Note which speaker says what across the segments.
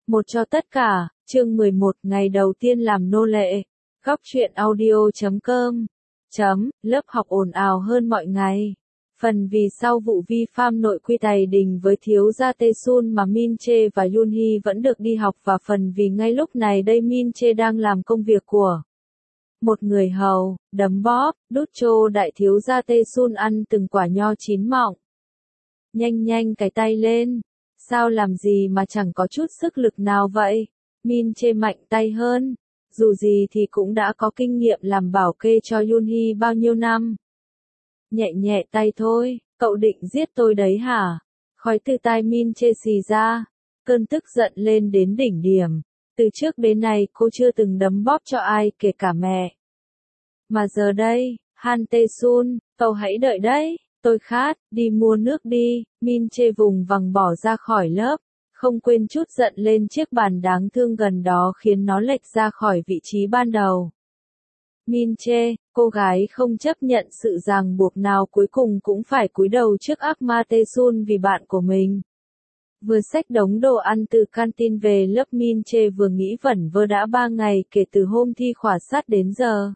Speaker 1: Một cho tất cả, chương 11, ngày đầu tiên làm nô lệ. Góc truyện audio.com lớp học ồn ào hơn mọi ngày. Phần vì sau vụ vi phạm nội quy Tài Đình với thiếu gia Taesun mà Min Chae và Yoon Hee vẫn được đi học, và phần vì ngay lúc này đây Min Chae đang làm công việc của một người hầu, đấm bóp, đút cho đại thiếu gia Taesun ăn từng quả nho chín mọng. Nhanh nhanh cái tay lên. Sao làm gì mà chẳng có chút sức lực nào vậy? Min Chae mạnh tay hơn. Dù gì thì cũng đã có kinh nghiệm làm bảo kê cho Yoon Hee bao nhiêu năm. Nhẹ nhẹ tay thôi, cậu định giết tôi đấy hả? Khói từ tai Min Chae xì ra. Cơn tức giận lên đến đỉnh điểm. Từ trước đến nay cô chưa từng đấm bóp cho ai, kể cả mẹ. Mà giờ đây, Han Taesun, cậu hãy đợi đấy. Tôi khát, đi mua nước đi. Min Chae vùng vằng bỏ ra khỏi lớp, không quên chút giận lên chiếc bàn đáng thương gần đó khiến nó lệch ra khỏi vị trí ban đầu. Min Chae, cô gái không chấp nhận sự ràng buộc nào, cuối cùng cũng phải cúi đầu trước ác ma Taesun vì bạn của mình. Vừa xách đống đồ ăn từ canteen về lớp, Min Chae vừa nghĩ vẩn vơ đã 3 ngày kể từ hôm thi khảo sát đến giờ.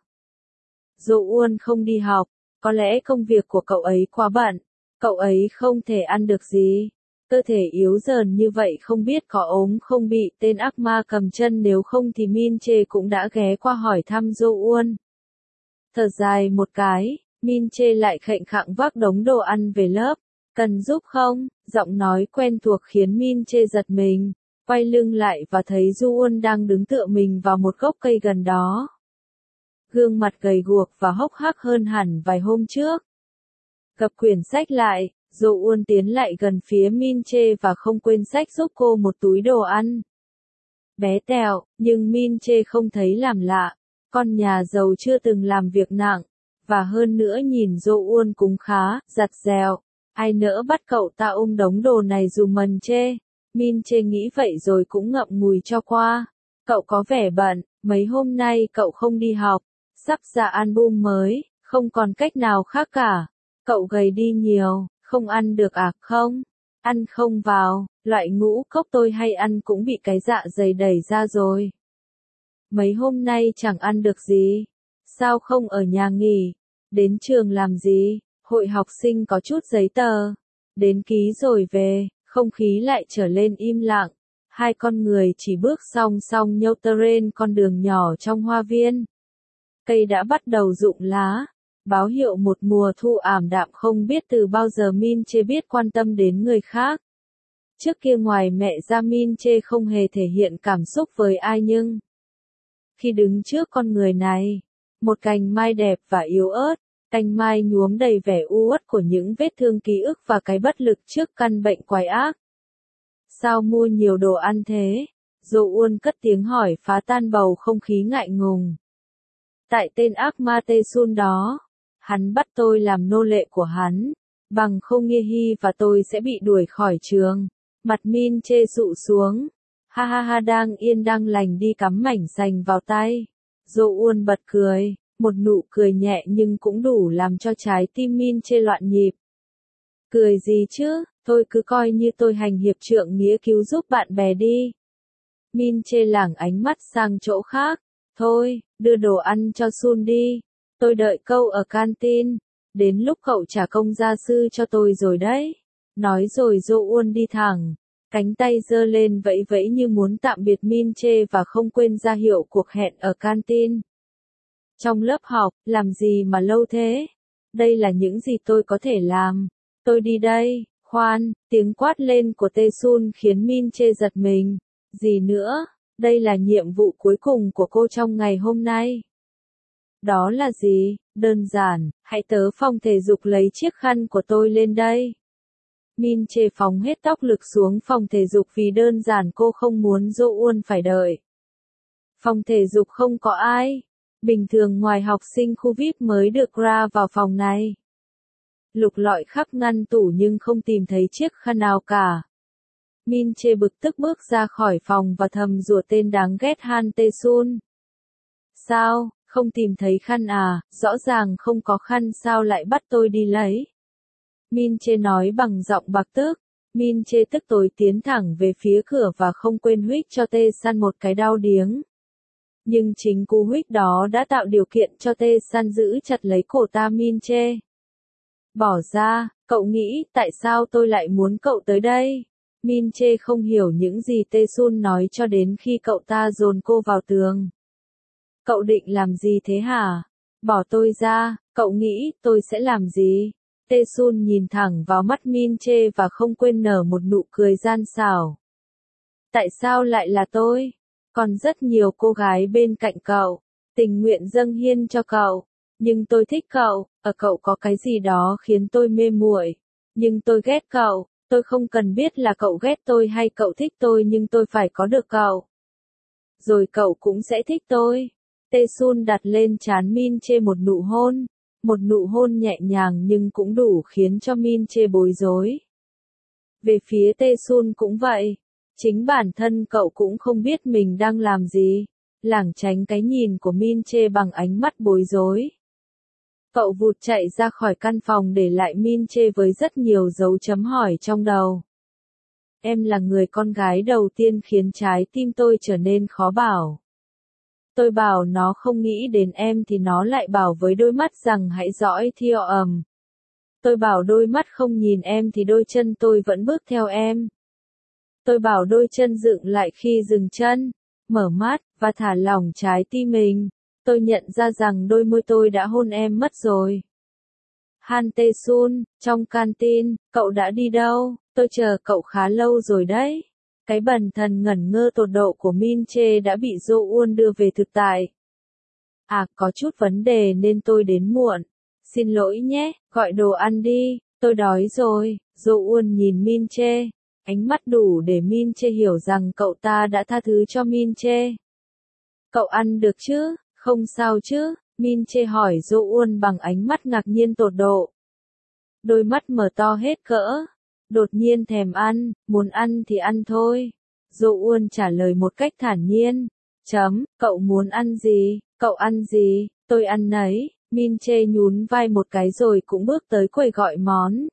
Speaker 1: Jo-won không đi học. Có lẽ công việc của cậu ấy quá bận, cậu ấy không thể ăn được gì. Cơ thể yếu dần như vậy không biết có ốm không bị tên ác ma cầm chân, nếu không thì Min Chae cũng đã ghé qua hỏi thăm Jo-won. Thở dài một cái, Min Chae lại khệnh khạng vác đống đồ ăn về lớp. Cần giúp không? Giọng nói quen thuộc khiến Min Chae giật mình, quay lưng lại và thấy Jo-won đang đứng tựa mình vào một gốc cây gần đó. Gương mặt gầy guộc và hốc hác hơn hẳn vài hôm trước. Gập quyển sách lại, Jo-won tiến lại gần phía Min Chae và không quên xách giúp cô một túi đồ ăn. Bé tẹo, nhưng Min Chae không thấy làm lạ. Con nhà giàu chưa từng làm việc nặng, và hơn nữa nhìn Jo-won cũng khá giặt dẹo. Ai nỡ bắt cậu ta ôm đống đồ này dù mần chê. Min Chae nghĩ vậy rồi cũng ngậm ngùi cho qua. Cậu có vẻ bận, mấy hôm nay cậu không đi học. Sắp ra album mới, không còn cách nào khác cả. Cậu gầy đi nhiều, không ăn được à? Không, ăn không vào, loại ngũ cốc tôi hay ăn cũng bị cái dạ dày đẩy ra rồi. Mấy hôm nay chẳng ăn được gì. Sao không ở nhà nghỉ? Đến trường làm gì? Hội học sinh có chút giấy tờ. Đến ký rồi về, không khí lại trở lên im lặng. Hai con người chỉ bước song song nhau trên con đường nhỏ trong hoa viên. Cây đã bắt đầu rụng lá, báo hiệu một mùa thu ảm đạm. Không biết từ bao giờ Min Chae biết quan tâm đến người khác. Trước kia ngoài mẹ ra Min Chae không hề thể hiện cảm xúc với ai, nhưng khi đứng trước con người này, một cành mai đẹp và yếu ớt, cành mai nhuốm đầy vẻ u uất của những vết thương ký ức và cái bất lực trước căn bệnh quái ác. Sao mua nhiều đồ ăn thế? Jo-won cất tiếng hỏi phá tan bầu không khí ngại ngùng. Tại tên ác ma Taesun đó, hắn bắt tôi làm nô lệ của hắn, bằng không Nghê Hy và tôi sẽ bị đuổi khỏi trường. Mặt Min Chae sụ xuống. Ha ha ha, đang yên đang lành đi cắm mảnh sành vào tay. Jo-won bật cười, một nụ cười nhẹ nhưng cũng đủ làm cho trái tim Min Chae loạn nhịp. Cười gì chứ, tôi cứ coi như tôi hành hiệp trượng nghĩa cứu giúp bạn bè đi. Min Chae lảng ánh mắt sang chỗ khác. Thôi, đưa đồ ăn cho Sun đi. Tôi đợi cậu ở canteen. Đến lúc cậu trả công gia sư cho tôi rồi đấy. Nói rồi Jo-won đi thẳng. Cánh tay giơ lên vẫy vẫy như muốn tạm biệt Min Chae và không quên ra hiệu cuộc hẹn ở canteen. Trong lớp học, làm gì mà lâu thế? Đây là những gì tôi có thể làm. Tôi đi đây. Khoan, tiếng quát lên của Taesun khiến Min Chae giật mình. Gì nữa? Đây là nhiệm vụ cuối cùng của cô trong ngày hôm nay. Đó là gì? Đơn giản, hãy tới phòng thể dục lấy chiếc khăn của tôi lên đây. Min Chae phóng hết tốc lực xuống phòng thể dục vì đơn giản cô không muốn Jo-won phải đợi. Phòng thể dục không có ai. Bình thường ngoài học sinh khu VIP mới được ra vào phòng này. Lục lọi khắp ngăn tủ nhưng không tìm thấy chiếc khăn nào cả. Min Chae bực tức bước ra khỏi phòng và thầm rủa tên đáng ghét Han Taesun. Sao, không tìm thấy khăn à? Rõ ràng không có khăn, sao lại bắt tôi đi lấy? Min Chae nói bằng giọng bực tức. Min Chê tức tối tiến thẳng về phía cửa và không quên huých cho Tê San một cái đao điếng. Nhưng chính cú huých đó đã tạo điều kiện cho Tê San giữ chặt lấy cổ ta Min Chê. Bỏ ra, cậu nghĩ tại sao tôi lại muốn cậu tới đây? Min Chê không hiểu những gì Tê Sun nói cho đến khi cậu ta dồn cô vào tường. Cậu định làm gì thế hả? Bỏ tôi ra, cậu nghĩ tôi sẽ làm gì? Tê Sun nhìn thẳng vào mắt Min Chê và không quên nở một nụ cười gian xảo. Tại sao lại là tôi? Còn rất nhiều cô gái bên cạnh cậu, tình nguyện dâng hiến cho cậu. Nhưng tôi thích cậu, ở cậu có cái gì đó khiến tôi mê muội. Nhưng tôi ghét cậu, tôi không cần biết là cậu ghét tôi hay cậu thích tôi nhưng tôi phải có được cậu. Rồi cậu cũng sẽ thích tôi. Tê Sun đặt lên trán Min Chê một nụ hôn nhẹ nhàng nhưng cũng đủ khiến cho Min Chê bối rối. Về phía Tê Sun cũng vậy. Chính bản thân cậu cũng không biết mình đang làm gì. Lảng tránh cái nhìn của Min Chê bằng ánh mắt bối rối. Cậu vụt chạy ra khỏi căn phòng để lại Min Chê với rất nhiều dấu chấm hỏi trong đầu. Em là người con gái đầu tiên khiến trái tim tôi trở nên khó bảo. Tôi bảo nó không nghĩ đến em thì nó lại bảo với đôi mắt rằng hãy dõi theo ầm. Tôi bảo đôi mắt không nhìn em thì đôi chân tôi vẫn bước theo em. Tôi bảo đôi chân dựng lại khi dừng chân, mở mắt, và thả lỏng trái tim mình. Tôi nhận ra rằng đôi môi tôi đã hôn em mất rồi. Han Tae Sun, trong canteen, cậu đã đi đâu? Tôi chờ cậu khá lâu rồi đấy. Cái bần thần ngẩn ngơ tột độ của Min Chê đã bị Jo Eun đưa về thực tại. À, có chút vấn đề nên tôi đến muộn. Xin lỗi nhé, gọi đồ ăn đi, tôi đói rồi. Jo Eun nhìn Min Chê. Ánh mắt đủ để Min Chê hiểu rằng cậu ta đã tha thứ cho Min Chê. Cậu ăn được chứ? Không sao chứ? Min Chê hỏi Jo Eun bằng ánh mắt ngạc nhiên tột độ. Đôi mắt mở to hết cỡ. Đột nhiên thèm ăn, muốn ăn thì ăn thôi. Jo Eun trả lời một cách thản nhiên. Cậu muốn ăn gì? Cậu ăn gì? Tôi ăn nấy. Min Chê nhún vai một cái rồi cũng bước tới quầy gọi món.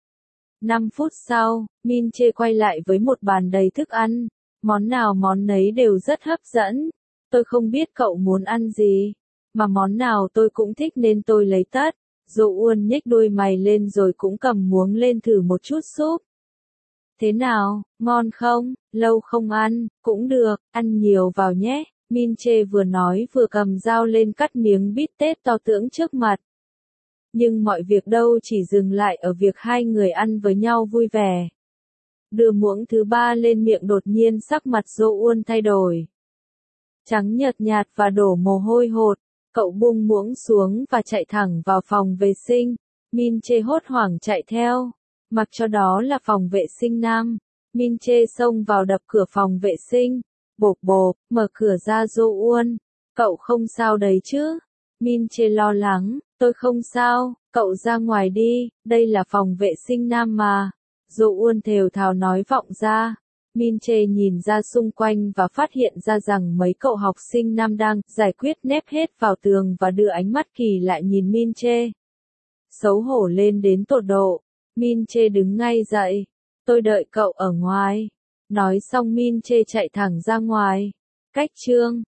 Speaker 1: 5 phút sau, Min Chê quay lại với một bàn đầy thức ăn. Món nào món nấy đều rất hấp dẫn. Tôi không biết cậu muốn ăn gì. Mà món nào tôi cũng thích nên tôi lấy tất. Jo Eun nhếch đuôi mày lên rồi cũng cầm muỗng lên thử một chút súp. Thế nào, ngon không? Lâu không ăn, cũng được, ăn nhiều vào nhé. Min Chê vừa nói vừa cầm dao lên cắt miếng bít tết to tướng trước mặt. Nhưng mọi việc đâu chỉ dừng lại ở việc hai người ăn với nhau vui vẻ. Đưa muỗng thứ ba lên miệng đột nhiên sắc mặt Jo Eun thay đổi. Trắng nhợt nhạt và đổ mồ hôi hột. Cậu buông muỗng xuống và chạy thẳng vào phòng vệ sinh. Min Chê hốt hoảng chạy theo. Mặc cho đó là phòng vệ sinh nam. Min Chê xông vào đập cửa phòng vệ sinh. Bộp bộp, mở cửa ra Jo Eun. Cậu không sao đấy chứ? Min Chê lo lắng. Tôi không sao, cậu ra ngoài đi, đây là phòng vệ sinh nam mà. Jo Eun thều thào nói vọng ra. Min Chê nhìn ra xung quanh và phát hiện ra rằng mấy cậu học sinh nam đang giải quyết nép hết vào tường và đưa ánh mắt kỳ lạ nhìn Min Chê. Xấu hổ lên đến tột độ. Min Chê đứng ngay dậy. Tôi đợi cậu ở ngoài. Nói xong Min Chê chạy thẳng ra ngoài. Cách chương